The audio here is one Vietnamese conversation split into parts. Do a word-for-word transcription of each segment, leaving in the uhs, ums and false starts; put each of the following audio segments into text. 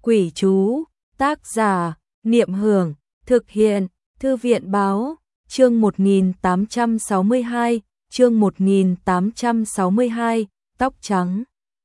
Quỷ chú, tác giả, Niệm Hưởng, thực hiện, Thư viện báo, chương một nghìn tám trăm sáu mươi hai, chương một nghìn tám trăm sáu mươi hai, tóc trắng.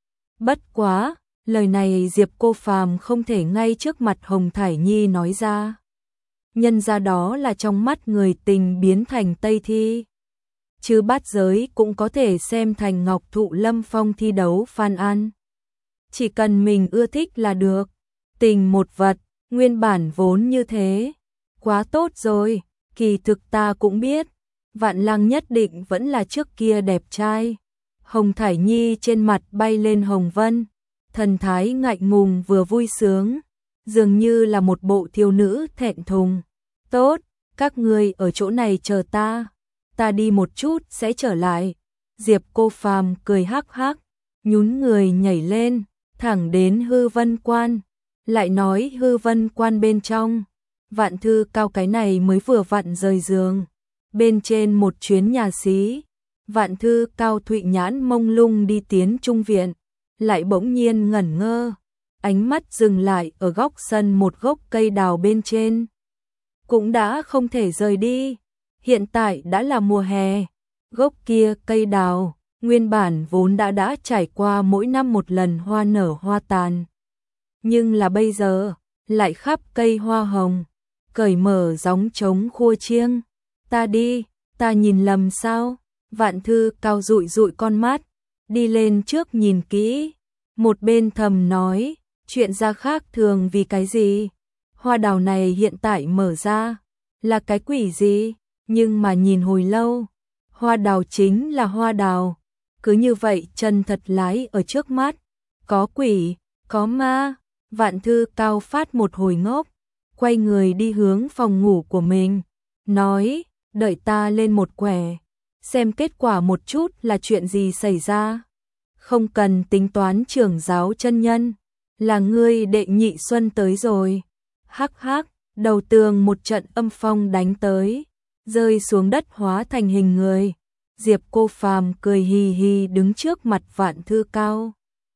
Bất quá, lời này Diệp Cô Phàm không thể ngay trước mặt Hồng Thải Nhi nói ra. Nhân ra đó là trong mắt người tình biến thành Tây Thi. Chứ bát giới cũng có thể xem thành Ngọc Thụ Lâm Phong thi đấu Phan An. Chỉ cần mình ưa thích là được. Tình một vật, nguyên bản vốn như thế. Quá tốt rồi, kỳ thực ta cũng biết. Vạn Lăng nhất định vẫn là trước kia đẹp trai. Hồng Thải Nhi trên mặt bay lên hồng vân. Thần thái ngại ngùng vừa vui sướng. Dường như là một bộ thiếu nữ thẹn thùng. Tốt, các ngươi ở chỗ này chờ ta. Ta đi một chút sẽ trở lại. Diệp Cô Phàm cười hắc hắc, nhún người nhảy lên, thẳng đến Hư Vân Quan. Lại nói Hư Vân Quan bên trong, Vạn Thư Cao cái này mới vừa vặn rời giường. Bên trên một chuyến nhà xí, Vạn Thư Cao thụy nhãn mông lung đi tiến trung viện, lại bỗng nhiên ngẩn ngơ, ánh mắt dừng lại ở góc sân một gốc cây đào bên trên. Cũng đã không thể rời đi, hiện tại đã là mùa hè, gốc kia cây đào, nguyên bản vốn đã đã trải qua mỗi năm một lần hoa nở hoa tàn. Nhưng là bây giờ, lại khắp cây hoa hồng, cởi mở gióng trống khua chiêng. Ta đi, ta nhìn lầm sao? Vạn Thư Cao dụi dụi con mắt, đi lên trước nhìn kỹ, một bên thầm nói, chuyện ra khác thường vì cái gì? Hoa đào này hiện tại mở ra, là cái quỷ gì? Nhưng mà nhìn hồi lâu, hoa đào chính là hoa đào, cứ như vậy chân thật lái ở trước mắt, có quỷ, có ma. Vạn Thư Cao phát một hồi ngốc, quay người đi hướng phòng ngủ của mình, nói, đợi ta lên một quẻ, xem kết quả một chút là chuyện gì xảy ra. Không cần tính toán trưởng giáo chân nhân, là ngươi Đệ Nhị Xuân tới rồi. Hắc hắc, đầu tường một trận âm phong đánh tới, rơi xuống đất hóa thành hình người. Diệp Cô Phàm cười hì hì đứng trước mặt Vạn Thư Cao.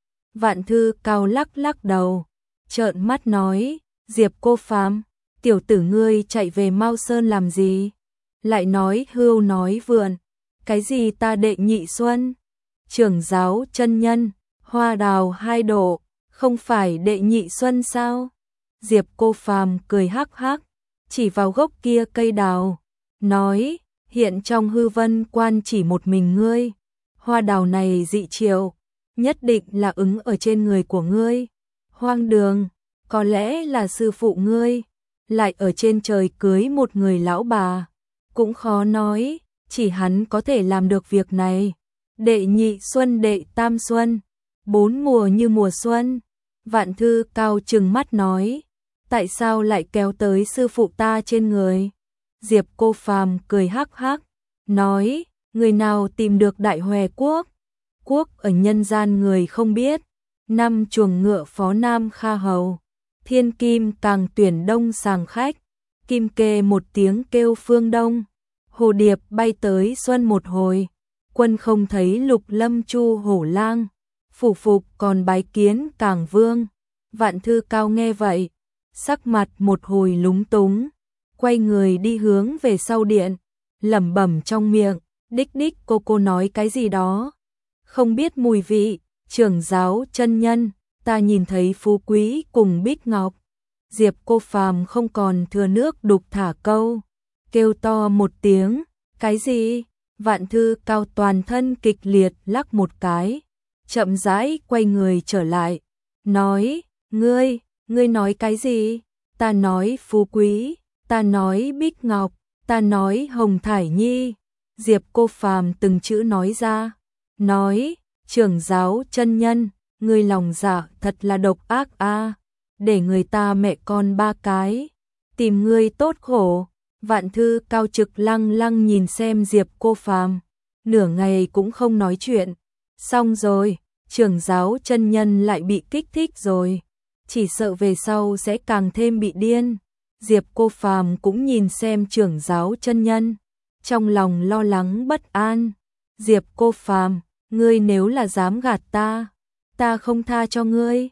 Vạn Thư Cao lắc lắc đầu, trợn mắt nói, Diệp Cô Phàm, tiểu tử ngươi chạy về Mao Sơn làm gì? Lại nói hưu nói vượn, cái gì ta Đệ Nhị Xuân? Trưởng giáo chân nhân, hoa đào hai độ, không phải Đệ Nhị Xuân sao? Diệp Cô Phàm cười hắc hắc, chỉ vào gốc kia cây đào, nói, hiện trong Hư Vân Quan chỉ một mình ngươi, hoa đào này dị triệu, nhất định là ứng ở trên người của ngươi. Hoang đường, có lẽ là sư phụ ngươi, lại ở trên trời cưới một người lão bà, cũng khó nói, chỉ hắn có thể làm được việc này. Đệ Nhị Xuân Đệ Tam Xuân, bốn mùa như mùa xuân. Vạn Thư Cao trừng mắt nói, tại sao lại kéo tới sư phụ ta trên người? Diệp Cô Phàm cười hắc hắc, nói, người nào tìm được Đại Hòe Quốc? Quốc ở nhân gian người không biết, năm chuồng ngựa phó Nam Kha Hầu, thiên kim càng tuyển đông sàng khách, kim kê một tiếng kêu phương đông, hồ điệp bay tới xuân một hồi, quân không thấy lục lâm chu hổ lang, phủ phục còn bái kiến càng vương. Vạn Thư Cao nghe vậy, sắc mặt một hồi lúng túng, quay người đi hướng về sau điện, lẩm bẩm trong miệng, đích đích cô cô nói cái gì đó, không biết mùi vị. Trưởng giáo chân nhân, ta nhìn thấy phú quý cùng Bích Ngọc. Diệp Cô Phàm không còn thừa nước đục thả câu, kêu to một tiếng, cái gì? Vạn Thư Cao toàn thân kịch liệt lắc một cái, chậm rãi quay người trở lại, nói, ngươi, ngươi nói cái gì? Ta nói phú quý, ta nói Bích Ngọc, ta nói Hồng Thải Nhi. Diệp Cô Phàm từng chữ nói ra, nói, trưởng giáo chân nhân, ngươi lòng dạ thật là độc ác a, để người ta mẹ con ba cái, tìm ngươi tốt khổ. Vạn Thư Cao trực lăng lăng nhìn xem Diệp Cô Phàm, nửa ngày cũng không nói chuyện. Xong rồi, trưởng giáo chân nhân lại bị kích thích rồi, chỉ sợ về sau sẽ càng thêm bị điên. Diệp Cô Phàm cũng nhìn xem trưởng giáo chân nhân, trong lòng lo lắng bất an. Diệp Cô Phàm, ngươi nếu là dám gạt ta, ta không tha cho ngươi.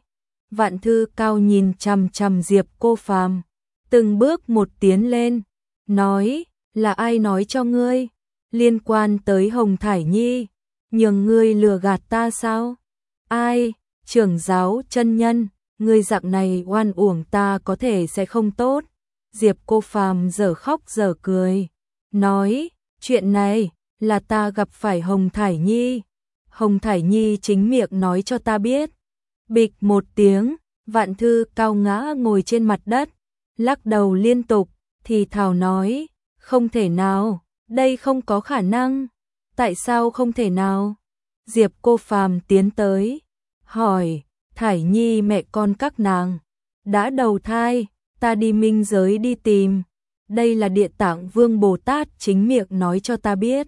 Vạn Thư Cao nhìn chằm chằm Diệp Cô Phàm, từng bước một tiến lên, nói, là ai nói cho ngươi? Liên quan tới Hồng Thải Nhi, nhường ngươi lừa gạt ta sao? Ai? Trưởng giáo chân nhân, ngươi dạng này oan uổng ta có thể sẽ không tốt. Diệp Cô Phàm dở khóc dở cười, nói, chuyện này là ta gặp phải Hồng Thải Nhi. Hồng Thải Nhi chính miệng nói cho ta biết. Bịch một tiếng, Vạn Thư Cao ngã ngồi trên mặt đất, lắc đầu liên tục, thì thào nói, không thể nào, đây không có khả năng. Tại sao không thể nào? Diệp Cô Phàm tiến tới, hỏi, Thải Nhi mẹ con các nàng đã đầu thai, ta đi minh giới đi tìm. Đây là Địa Tạng Vương Bồ Tát chính miệng nói cho ta biết.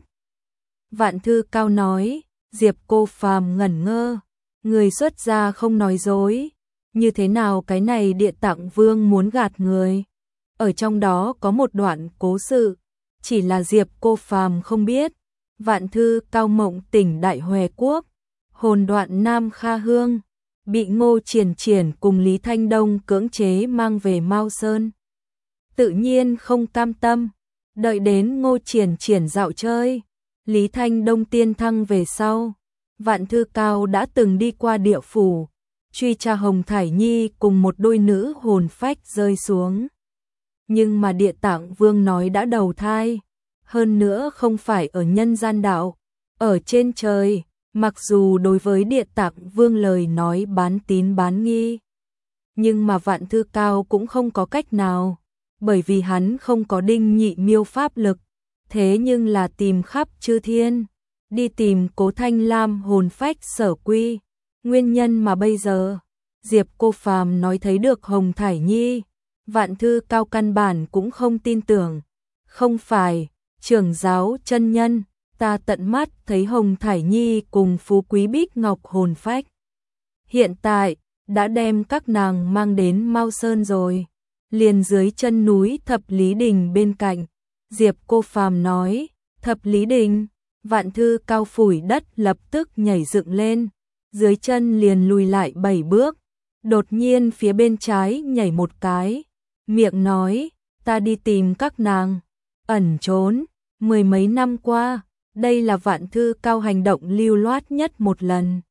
Vạn Thư Cao nói, Diệp Cô Phàm ngẩn ngơ, người xuất gia không nói dối, như thế nào cái này Địa Tạng Vương muốn gạt người? Ở trong đó có một đoạn cố sự, chỉ là Diệp Cô Phàm không biết. Vạn Thư Cao mộng tỉnh Đại Huệ Quốc, hồn đoạn Nam Kha Hương, bị Ngô Triển Triển cùng Lý Thanh Đông cưỡng chế mang về Mao Sơn. Tự nhiên không cam tâm, đợi đến Ngô Triển Triển dạo chơi, Lý Thanh Đông tiên thăng về sau, Vạn Thư Cao đã từng đi qua địa phủ, truy tra Hồng Thải Nhi cùng một đôi nữ hồn phách rơi xuống. Nhưng mà Địa Tạng Vương nói đã đầu thai, hơn nữa không phải ở nhân gian đạo, ở trên trời, mặc dù đối với Địa Tạng Vương lời nói bán tín bán nghi. Nhưng mà Vạn Thư Cao cũng không có cách nào, bởi vì hắn không có đinh nhị miêu pháp lực, thế nhưng là tìm khắp chư thiên, đi tìm Cố Thanh Lam hồn phách sở quy, nguyên nhân mà bây giờ Diệp Cô Phàm nói thấy được Hồng Thải Nhi, Vạn Thư Cao căn bản cũng không tin tưởng. Không phải, trưởng giáo chân nhân, ta tận mắt thấy Hồng Thải Nhi cùng Phú Quý Bích Ngọc hồn phách. Hiện tại, đã đem các nàng mang đến Mao Sơn rồi, liền dưới chân núi Thập Lý Đình bên cạnh. Diệp Cô Phàm nói, Thập Lý Đình, Vạn Thư Cao phủi đất lập tức nhảy dựng lên, dưới chân liền lùi lại bảy bước, đột nhiên phía bên trái nhảy một cái, miệng nói, ta đi tìm các nàng, ẩn trốn, mười mấy năm qua, đây là Vạn Thư Cao hành động lưu loát nhất một lần.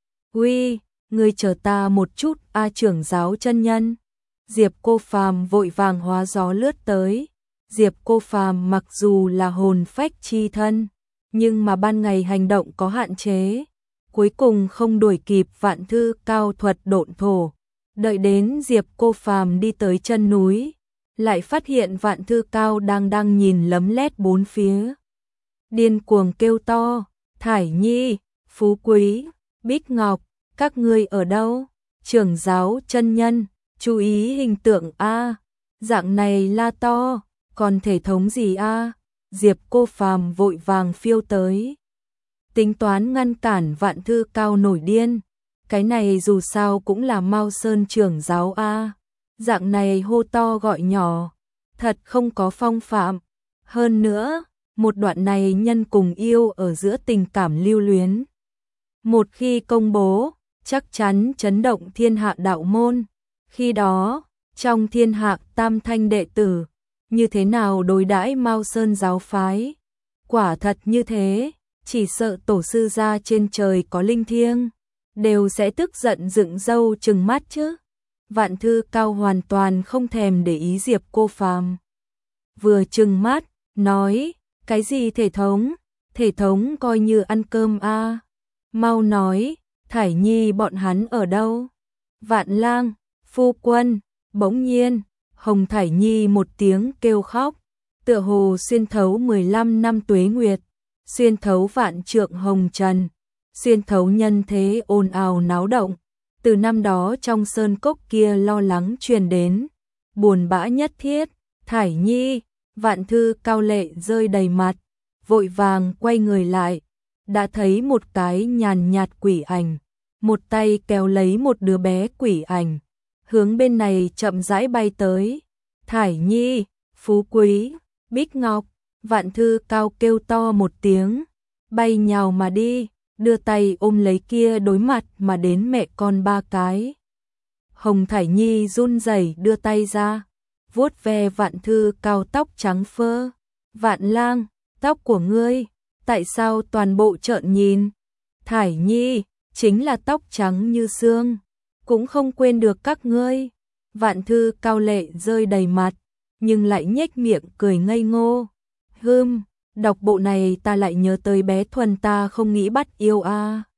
Uy, ngươi chờ ta một chút, a trưởng giáo chân nhân. Diệp Cô Phàm vội vàng hóa gió lướt tới. Diệp Cô Phàm mặc dù là hồn phách chi thân, nhưng mà ban ngày hành động có hạn chế, cuối cùng không đuổi kịp Vạn Thư Cao thuật độn thổ. Đợi đến Diệp Cô Phàm đi tới chân núi, lại phát hiện Vạn Thư Cao đang đang nhìn lấm lét bốn phía. Điên cuồng kêu to, Thải Nhi, Phú Quý, Bích Ngọc, các ngươi ở đâu? Trưởng giáo chân nhân, chú ý hình tượng a, dạng này la to, còn thể thống gì a? Diệp Cô Phàm vội vàng phiêu tới, tính toán ngăn cản Vạn Thư Cao nổi điên. Cái này dù sao cũng là Mao Sơn trưởng giáo a, dạng này hô to gọi nhỏ, thật không có phong phạm. Hơn nữa, một đoạn này nhân cùng yêu ở giữa tình cảm lưu luyến, một khi công bố, chắc chắn chấn động thiên hạ đạo môn. Khi đó, trong thiên hạ tam thanh đệ tử, như thế nào đối đãi Mao Sơn giáo phái? Quả thật như thế, chỉ sợ tổ sư gia trên trời có linh thiêng, đều sẽ tức giận dựng râu trừng mắt chứ. Vạn Thư Cao hoàn toàn không thèm để ý Diệp Cô Phàm, vừa trừng mắt, nói, cái gì thể thống, thể thống coi như ăn cơm a. Mau nói, Thải Nhi bọn hắn ở đâu? Vạn Lang, phu quân. Bỗng nhiên, Hồng Thải Nhi một tiếng kêu khóc, tựa hồ xuyên thấu mười lăm năm tuế nguyệt, xuyên thấu vạn trượng hồng trần, xuyên thấu nhân thế ồn ào náo động, từ năm đó trong sơn cốc kia lo lắng truyền đến, buồn bã nhất thiết. Thải Nhi, Vạn Thư Cao lệ rơi đầy mặt, vội vàng quay người lại, đã thấy một cái nhàn nhạt quỷ ảnh, một tay kéo lấy một đứa bé quỷ ảnh, hướng bên này chậm rãi bay tới. Thải Nhi, Phú Quý, Bích Ngọc, Vạn Thư Cao kêu to một tiếng, bay nhào mà đi, đưa tay ôm lấy kia đối mặt mà đến mẹ con ba cái. Hồng Thải Nhi run rẩy đưa tay ra, vuốt ve Vạn Thư Cao tóc trắng phơ. Vạn Lang, tóc của ngươi, tại sao toàn bộ trợn nhìn? Thải Nhi, chính là tóc trắng như xương, cũng không quên được các ngươi. Vạn Thư Cao lệ rơi đầy mặt, nhưng lại nhếch miệng cười ngây ngô. Hừm, đọc bộ này ta lại nhớ tới bé Thuần ta không nghĩ bắt yêu a. À.